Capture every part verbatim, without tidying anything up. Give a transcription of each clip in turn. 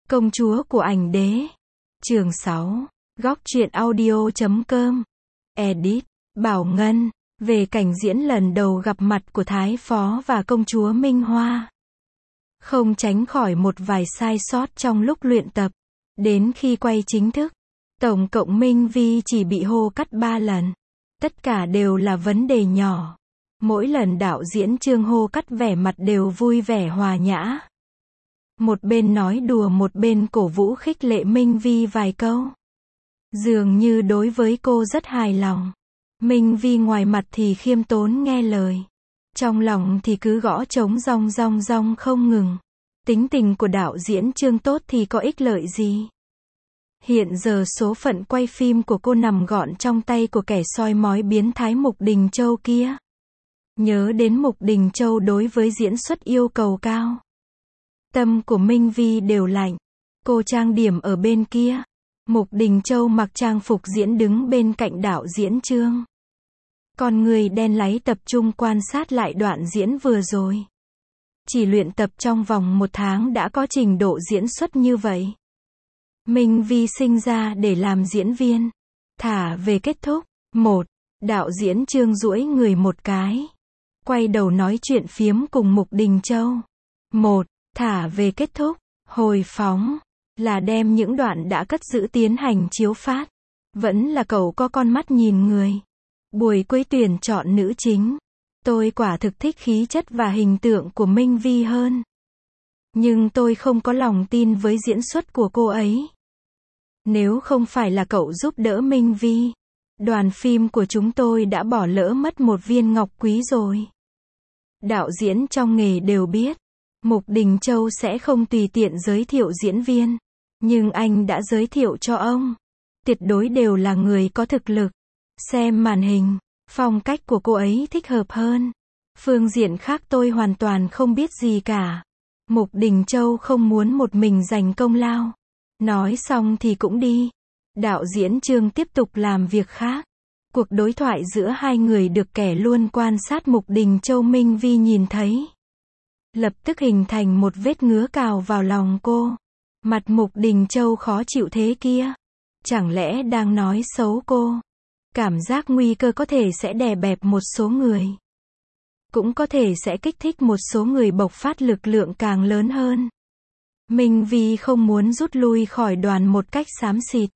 Công chúa của ảnh đế. Chương sáu. Góc truyện audio chấm com. Edit. Bảo Ngân. Về cảnh diễn lần đầu gặp mặt của Thái Phó và công chúa Minh Hoa. Không tránh khỏi một vài sai sót trong lúc luyện tập. Đến khi quay chính thức, tổng cộng Minh Vi chỉ bị hô cắt ba lần. Tất cả đều là vấn đề nhỏ. Mỗi lần đạo diễn Trương hô cắt vẻ mặt đều vui vẻ hòa nhã. Một bên nói đùa một bên cổ vũ khích lệ Minh Vi vài câu. Dường như đối với cô rất hài lòng. Minh Vi ngoài mặt thì khiêm tốn nghe lời. Trong lòng thì cứ gõ trống rong rong rong không ngừng. Tính tình của đạo diễn Trương tốt thì có ích lợi gì? Hiện giờ số phận quay phim của cô nằm gọn trong tay của kẻ soi mói biến thái Mục Đình Châu kia. Nhớ đến Mục Đình Châu đối với diễn xuất yêu cầu cao. Tâm của Minh Vi đều lạnh. Cô trang điểm ở bên kia. Mục Đình Châu mặc trang phục diễn đứng bên cạnh đạo diễn Trương. Con người đen láy tập trung quan sát lại đoạn diễn vừa rồi. Chỉ luyện tập trong vòng một tháng đã có trình độ diễn xuất như vậy. Minh Vi sinh ra để làm diễn viên. Thả về kết thúc. Một. Đạo diễn Trương duỗi người một cái. Quay đầu nói chuyện phiếm cùng Mục Đình Châu. Một. Thả về kết thúc. Hồi phóng. Là đem những đoạn đã cất giữ tiến hành chiếu phát. Vẫn là cậu có con mắt nhìn người. Buổi cuối tuyển chọn nữ chính. Tôi quả thực thích khí chất và hình tượng của Minh Vi hơn. Nhưng tôi không có lòng tin với diễn xuất của cô ấy. Nếu không phải là cậu giúp đỡ Minh Vi, đoàn phim của chúng tôi đã bỏ lỡ mất một viên ngọc quý rồi. Đạo diễn trong nghề đều biết, Mục Đình Châu sẽ không tùy tiện giới thiệu diễn viên. Nhưng anh đã giới thiệu cho ông. Tuyệt đối đều là người có thực lực. Xem màn hình, phong cách của cô ấy thích hợp hơn. Phương diện khác tôi hoàn toàn không biết gì cả. Mục Đình Châu không muốn một mình giành công lao. Nói xong thì cũng đi. Đạo diễn Trương tiếp tục làm việc khác. Cuộc đối thoại giữa hai người được kẻ luôn quan sát Mục Đình Châu Minh Vi nhìn thấy. Lập tức hình thành một vết ngứa cào vào lòng cô. Mặt Mục Đình Châu khó chịu thế kia. Chẳng lẽ đang nói xấu cô? Cảm giác nguy cơ có thể sẽ đè bẹp một số người. Cũng có thể sẽ kích thích một số người bộc phát lực lượng càng lớn hơn. Minh Vi không muốn rút lui khỏi đoàn một cách xám xịt.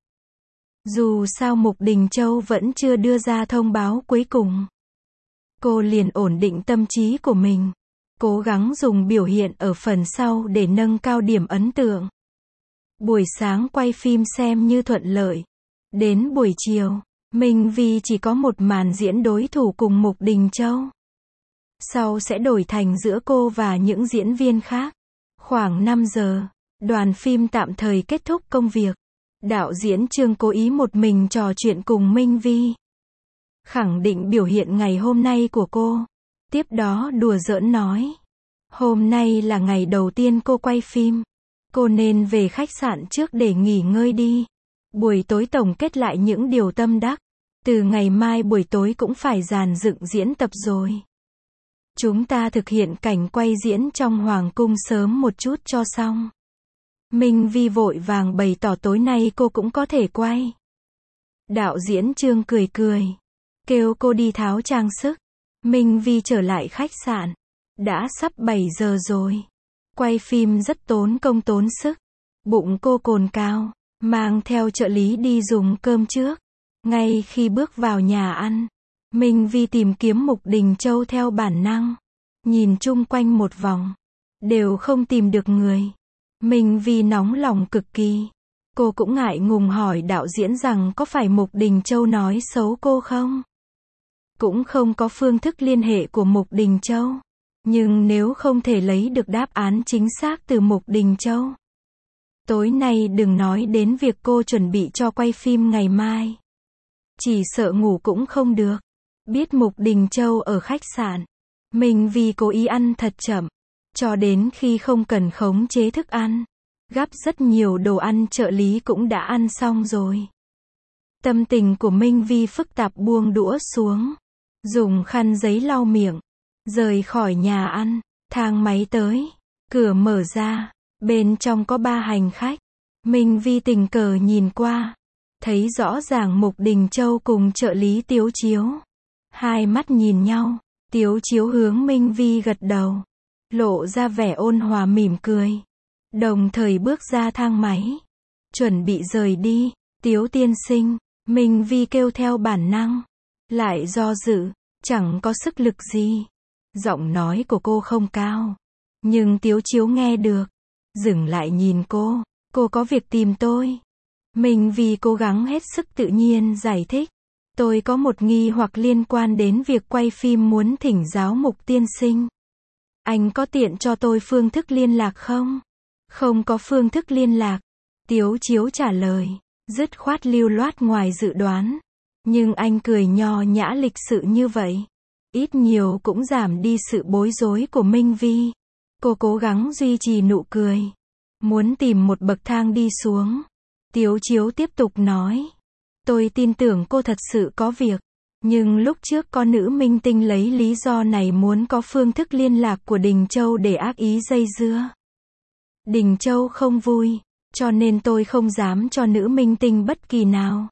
Dù sao Mục Đình Châu vẫn chưa đưa ra thông báo cuối cùng. Cô liền ổn định tâm trí của mình. Cố gắng dùng biểu hiện ở phần sau để nâng cao điểm ấn tượng. Buổi sáng quay phim xem như thuận lợi. Đến buổi chiều, Minh Vi chỉ có một màn diễn đối thủ cùng Mục Đình Châu. Sau sẽ đổi thành giữa cô và những diễn viên khác. Khoảng năm giờ, đoàn phim tạm thời kết thúc công việc. Đạo diễn Trương cố ý một mình trò chuyện cùng Minh Vi. Khẳng định biểu hiện ngày hôm nay của cô. Tiếp đó đùa giỡn nói. Hôm nay là ngày đầu tiên cô quay phim. Cô nên về khách sạn trước để nghỉ ngơi đi. Buổi tối tổng kết lại những điều tâm đắc. Từ ngày mai buổi tối cũng phải dàn dựng diễn tập rồi. Chúng ta thực hiện cảnh quay diễn trong Hoàng cung sớm một chút cho xong. Minh Vi vội vàng bày tỏ tối nay cô cũng có thể quay. Đạo diễn Trương cười cười. Kêu cô đi tháo trang sức. Minh Vi trở lại khách sạn. Đã sắp bảy giờ rồi. Quay phim rất tốn công tốn sức. Bụng cô cồn cao. Mang theo trợ lý đi dùng cơm trước. Ngay khi bước vào nhà ăn, Minh Vi tìm kiếm Mục Đình Châu theo bản năng. Nhìn chung quanh một vòng. Đều không tìm được người. Minh Vi nóng lòng cực kỳ. Cô cũng ngại ngùng hỏi đạo diễn rằng có phải Mục Đình Châu nói xấu cô không? Cũng không có phương thức liên hệ của Mục Đình Châu. Nhưng nếu không thể lấy được đáp án chính xác từ Mục Đình Châu, tối nay đừng nói đến việc cô chuẩn bị cho quay phim ngày mai. Chỉ sợ ngủ cũng không được. Biết Mục Đình Châu ở khách sạn, Minh Vi cố ý ăn thật chậm. Cho đến khi không cần khống chế thức ăn. Gắp rất nhiều đồ ăn trợ lý cũng đã ăn xong rồi. Tâm tình của Minh Vi phức tạp buông đũa xuống. Dùng khăn giấy lau miệng. Rời khỏi nhà ăn. Thang máy tới. Cửa mở ra. Bên trong có ba hành khách. Minh Vi tình cờ nhìn qua, thấy rõ ràng Mục Đình Châu cùng trợ lý Tiếu Chiếu. Hai mắt nhìn nhau, Tiếu Chiếu hướng Minh Vi gật đầu, lộ ra vẻ ôn hòa mỉm cười, đồng thời bước ra thang máy, chuẩn bị rời đi. Tiếu tiên sinh, Minh Vi kêu theo bản năng, lại do dự, chẳng có sức lực gì. Giọng nói của cô không cao, nhưng Tiếu Chiếu nghe được, dừng lại nhìn cô, cô có việc tìm tôi. Minh Vi cố gắng hết sức tự nhiên giải thích, tôi có một nghi hoặc liên quan đến việc quay phim muốn thỉnh giáo Mục tiên sinh. Anh có tiện cho tôi phương thức liên lạc không? Không có phương thức liên lạc. Tiếu Chiếu trả lời, dứt khoát lưu loát ngoài dự đoán. Nhưng anh cười nho nhã lịch sự như vậy, ít nhiều cũng giảm đi sự bối rối của Minh Vi. Cô cố gắng duy trì nụ cười, muốn tìm một bậc thang đi xuống. Tiếu Chiếu tiếp tục nói, tôi tin tưởng cô thật sự có việc, nhưng lúc trước có nữ minh tinh lấy lý do này muốn có phương thức liên lạc của Đình Châu để ác ý dây dưa. Đình Châu không vui, cho nên tôi không dám cho nữ minh tinh bất kỳ nào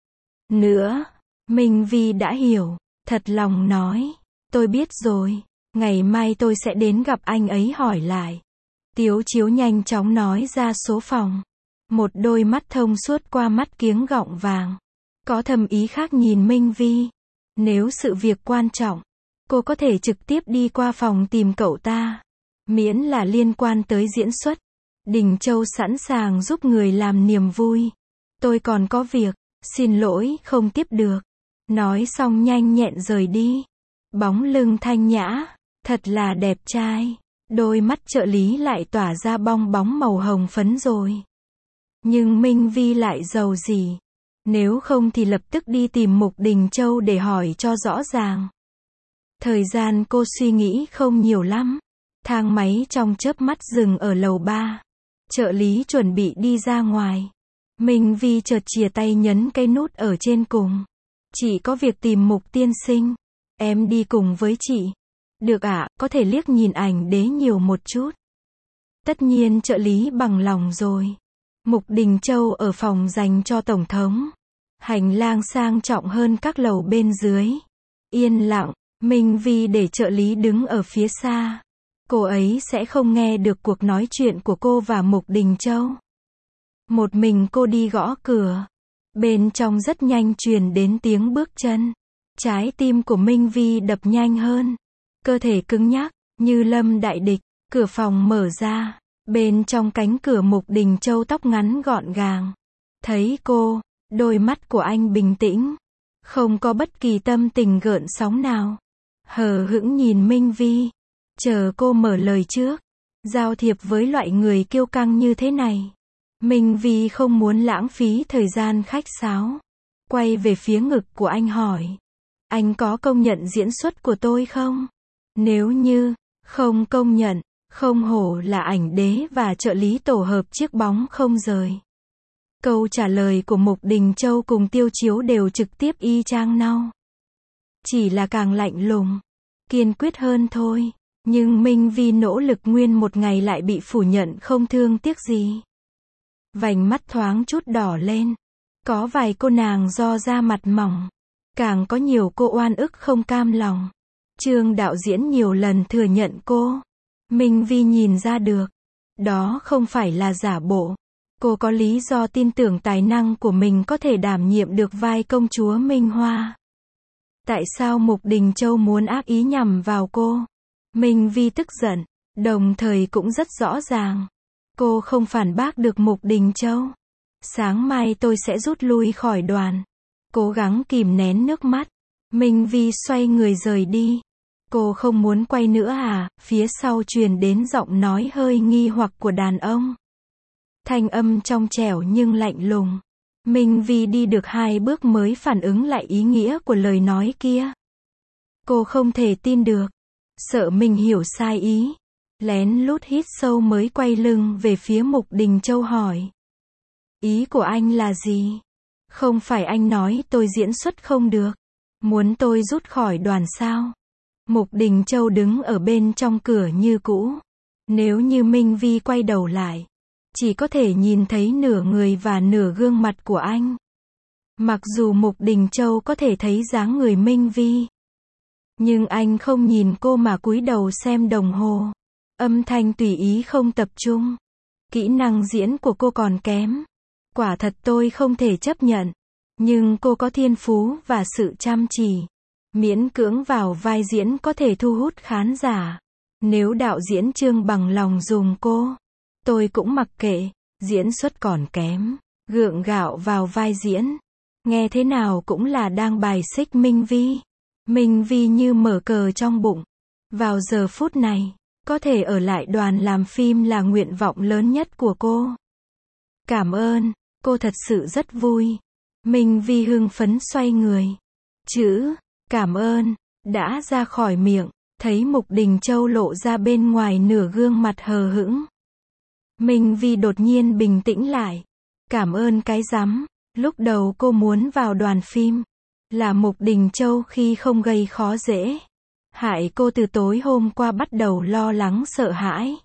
nữa. Minh Vi đã hiểu, thật lòng nói, tôi biết rồi, ngày mai tôi sẽ đến gặp anh ấy hỏi lại. Tiếu Chiếu nhanh chóng nói ra số phòng. Một đôi mắt thông suốt qua mắt kiếng gọng vàng, có thầm ý khác nhìn Minh Vi. Nếu sự việc quan trọng, cô có thể trực tiếp đi qua phòng tìm cậu ta, miễn là liên quan tới diễn xuất. Đình Châu sẵn sàng giúp người làm niềm vui. Tôi còn có việc, xin lỗi không tiếp được. Nói xong nhanh nhẹn rời đi. Bóng lưng thanh nhã, thật là đẹp trai. Đôi mắt trợ lý lại tỏa ra bong bóng màu hồng phấn rồi. Nhưng Minh Vi lại giàu gì. Nếu không thì lập tức đi tìm Mục Đình Châu để hỏi cho rõ ràng. Thời gian cô suy nghĩ không nhiều lắm. Thang máy trong chớp mắt dừng ở lầu ba. Trợ lý chuẩn bị đi ra ngoài. Minh Vi chợt chìa tay nhấn cái nút ở trên cùng. Chị có việc tìm Mục tiên sinh. Em đi cùng với chị. Được ạ, có thể liếc nhìn ảnh đế nhiều một chút. Tất nhiên trợ lý bằng lòng rồi. Mục Đình Châu ở phòng dành cho Tổng thống. Hành lang sang trọng hơn các lầu bên dưới. Yên lặng, Minh Vi để trợ lý đứng ở phía xa. Cô ấy sẽ không nghe được cuộc nói chuyện của cô và Mục Đình Châu. Một mình cô đi gõ cửa. Bên trong rất nhanh truyền đến tiếng bước chân. Trái tim của Minh Vi đập nhanh hơn. Cơ thể cứng nhắc, như lâm đại địch. Cửa phòng mở ra. Bên trong cánh cửa Mục Đình Châu tóc ngắn gọn gàng. Thấy cô, đôi mắt của anh bình tĩnh. Không có bất kỳ tâm tình gợn sóng nào. Hờ hững nhìn Minh Vi. Chờ cô mở lời trước. Giao thiệp với loại người kiêu căng như thế này. Minh Vi không muốn lãng phí thời gian khách sáo. Quay về phía ngực của anh hỏi. Anh có công nhận diễn xuất của tôi không? Nếu như không công nhận, không hổ là ảnh đế và trợ lý tổ hợp chiếc bóng không rời. Câu trả lời của Mục Đình Châu cùng Tiêu Chiếu đều trực tiếp y chang nhau. Chỉ là càng lạnh lùng, kiên quyết hơn thôi. Nhưng Minh Vi nỗ lực nguyên một ngày lại bị phủ nhận không thương tiếc gì. Vành mắt thoáng chút đỏ lên. Có vài cô nàng do da mặt mỏng. Càng có nhiều cô oan ức không cam lòng. Trương đạo diễn nhiều lần thừa nhận cô. Minh Vi nhìn ra được. Đó không phải là giả bộ. Cô có lý do tin tưởng tài năng của mình có thể đảm nhiệm được vai công chúa Minh Hoa. Tại sao Mục Đình Châu muốn ác ý nhằm vào cô? Minh Vi tức giận, đồng thời cũng rất rõ ràng. Cô không phản bác được Mục Đình Châu. Sáng mai tôi sẽ rút lui khỏi đoàn. Cố gắng kìm nén nước mắt. Minh Vi xoay người rời đi. Cô không muốn quay nữa à? Phía sau truyền đến giọng nói hơi nghi hoặc của đàn ông. Thanh âm trong trẻo nhưng lạnh lùng. Minh Vi đi được hai bước mới phản ứng lại ý nghĩa của lời nói kia. Cô không thể tin được. Sợ mình hiểu sai ý. Lén lút hít sâu mới quay lưng về phía Mục Đình Châu hỏi. Ý của anh là gì? Không phải anh nói tôi diễn xuất không được. Muốn tôi rút khỏi đoàn sao? Mục Đình Châu đứng ở bên trong cửa như cũ. Nếu như Minh Vi quay đầu lại, chỉ có thể nhìn thấy nửa người và nửa gương mặt của anh. Mặc dù Mục Đình Châu có thể thấy dáng người Minh Vi, nhưng anh không nhìn cô mà cúi đầu xem đồng hồ. Âm thanh tùy ý không tập trung. Kỹ năng diễn của cô còn kém. Quả thật tôi không thể chấp nhận. Nhưng cô có thiên phú và sự chăm chỉ. Miễn cưỡng vào vai diễn có thể thu hút khán giả. Nếu đạo diễn Trương bằng lòng dùng cô, tôi cũng mặc kệ. Diễn xuất còn kém, gượng gạo vào vai diễn, nghe thế nào cũng là đang bài xích Minh Vi. Minh Vi như mở cờ trong bụng. Vào giờ phút này, có thể ở lại đoàn làm phim là nguyện vọng lớn nhất của cô. Cảm ơn, cô thật sự rất vui. Minh Vi hưng phấn xoay người. Chữ cảm ơn đã ra khỏi miệng, thấy Mục Đình Châu lộ ra bên ngoài nửa gương mặt hờ hững. Minh Vi đột nhiên bình tĩnh lại. Cảm ơn cái rắm, lúc đầu cô muốn vào đoàn phim là Mục Đình Châu khi không gây khó dễ. Hại cô từ tối hôm qua bắt đầu lo lắng sợ hãi.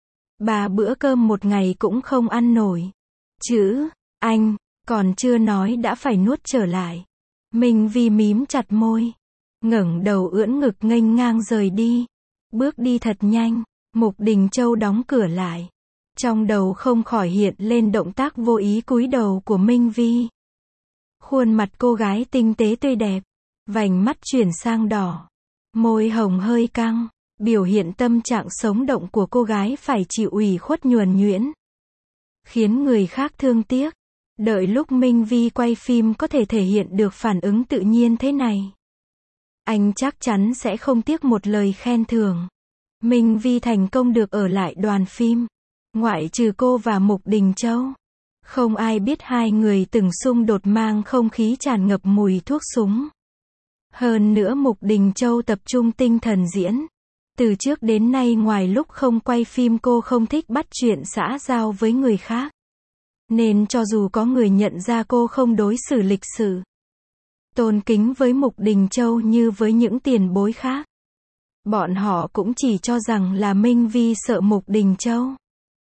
Ba bữa cơm một ngày cũng không ăn nổi. Chữ anh còn chưa nói đã phải nuốt trở lại. Minh Vi mím chặt môi, ngẩng đầu ưỡn ngực nghênh ngang rời đi. Bước đi thật nhanh. Mục Đình Châu đóng cửa lại. Trong đầu không khỏi hiện lên động tác vô ý cúi đầu của Minh Vi. Khuôn mặt cô gái tinh tế tươi đẹp, vành mắt chuyển sang đỏ, môi hồng hơi căng, biểu hiện tâm trạng sống động của cô gái phải chịu ủy khuất nhuần nhuyễn, khiến người khác thương tiếc. Đợi lúc Minh Vi quay phim có thể thể hiện được phản ứng tự nhiên thế này, anh chắc chắn sẽ không tiếc một lời khen thưởng. Minh Vi thành công được ở lại đoàn phim, ngoại trừ cô và Mục Đình Châu. Không ai biết hai người từng xung đột mang không khí tràn ngập mùi thuốc súng. Hơn nữa Mục Đình Châu tập trung tinh thần diễn. Từ trước đến nay ngoài lúc không quay phim cô không thích bắt chuyện xã giao với người khác. Nên cho dù có người nhận ra cô không đối xử lịch sự, tôn kính với Mục Đình Châu như với những tiền bối khác, bọn họ cũng chỉ cho rằng là Minh Vi sợ Mục Đình Châu.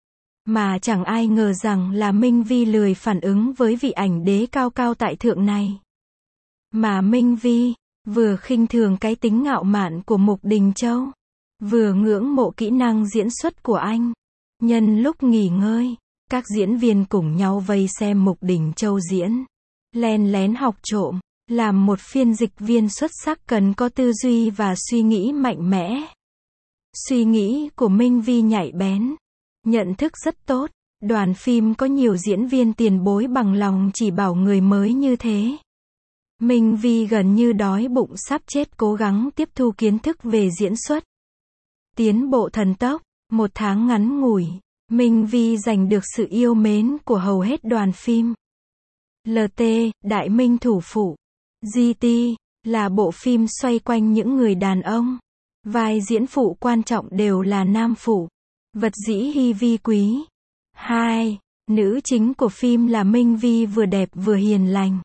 Mà chẳng ai ngờ rằng là Minh Vi lười phản ứng với vị ảnh đế cao cao tại thượng này. Mà Minh Vi vừa khinh thường cái tính ngạo mạn của Mục Đình Châu, vừa ngưỡng mộ kỹ năng diễn xuất của anh. Nhân lúc nghỉ ngơi, các diễn viên cùng nhau vây xem Mục Đình Châu diễn, len lén học trộm, làm một phiên dịch viên xuất sắc cần có tư duy và suy nghĩ mạnh mẽ. Suy nghĩ của Minh Vi nhạy bén, nhận thức rất tốt. Đoàn phim có nhiều diễn viên tiền bối bằng lòng chỉ bảo người mới như thế. Minh Vi gần như đói bụng sắp chết cố gắng tiếp thu kiến thức về diễn xuất. Tiến bộ thần tốc, một tháng ngắn ngủi, Minh Vi giành được sự yêu mến của hầu hết đoàn phim. lờ tê, Đại Minh Thủ Phụ. giê tê, là bộ phim xoay quanh những người đàn ông. Vai diễn phụ quan trọng đều là nam phụ. Vật dĩ hi vi quý. hai. Nữ chính của phim là Minh Vi vừa đẹp vừa hiền lành,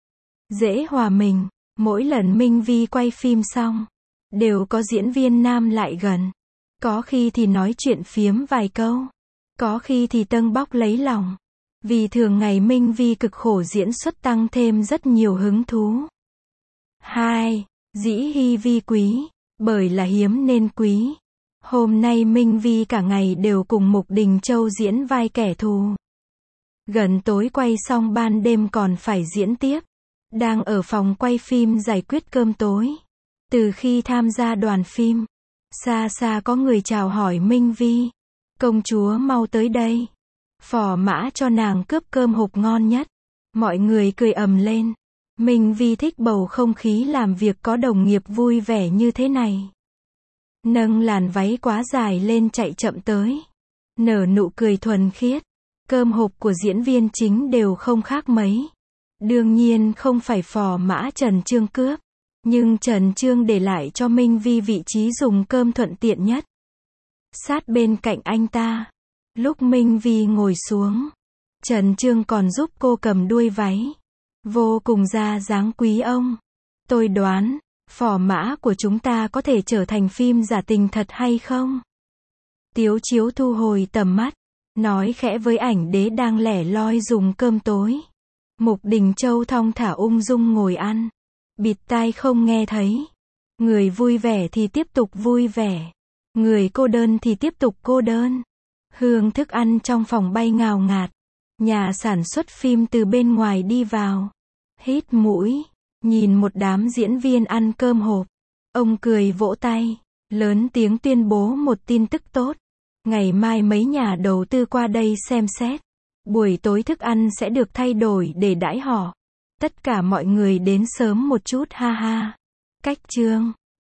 dễ hòa mình. Mỗi lần Minh Vi quay phim xong, đều có diễn viên nam lại gần. Có khi thì nói chuyện phiếm vài câu, có khi thì tâng bóc lấy lòng. Vì thường ngày Minh Vi cực khổ diễn xuất tăng thêm rất nhiều hứng thú. hai. Dĩ hi vi quý, bởi là hiếm nên quý. Hôm nay Minh Vi cả ngày đều cùng Mục Đình Châu diễn vai kẻ thù. Gần tối quay xong ban đêm còn phải diễn tiếp. Đang ở phòng quay phim giải quyết cơm tối. Từ khi tham gia đoàn phim, xa xa có người chào hỏi Minh Vi. Công chúa mau tới đây. Phò mã cho nàng cướp cơm hộp ngon nhất. Mọi người cười ầm lên. Minh Vi thích bầu không khí làm việc có đồng nghiệp vui vẻ như thế này. Nâng làn váy quá dài lên chạy chậm tới. Nở nụ cười thuần khiết. Cơm hộp của diễn viên chính đều không khác mấy. Đương nhiên không phải phò mã Trần Trương cướp. Nhưng Trần Trương để lại cho Minh Vi vị trí dùng cơm thuận tiện nhất. Sát bên cạnh anh ta. Lúc Minh Vi ngồi xuống, Trần Trương còn giúp cô cầm đuôi váy. Vô cùng ra dáng quý ông. Tôi đoán, phò mã của chúng ta có thể trở thành phim giả tình thật hay không? Tiếu Chiếu thu hồi tầm mắt. nói khẽ với ảnh đế đang lẻ loi dùng cơm tối. Mục Đình Châu thong thả ung dung ngồi ăn, bịt tai không nghe thấy. Người vui vẻ thì tiếp tục vui vẻ, người cô đơn thì tiếp tục cô đơn. Hương thức ăn trong phòng bay ngào ngạt. Nhà sản xuất phim từ bên ngoài đi vào, hít mũi, nhìn một đám diễn viên ăn cơm hộp. Ông cười vỗ tay, lớn tiếng tuyên bố một tin tức tốt. Ngày mai mấy nhà đầu tư qua đây xem xét. Buổi tối thức ăn sẽ được thay đổi để đãi họ. Tất cả mọi người đến sớm một chút ha ha. Cách chương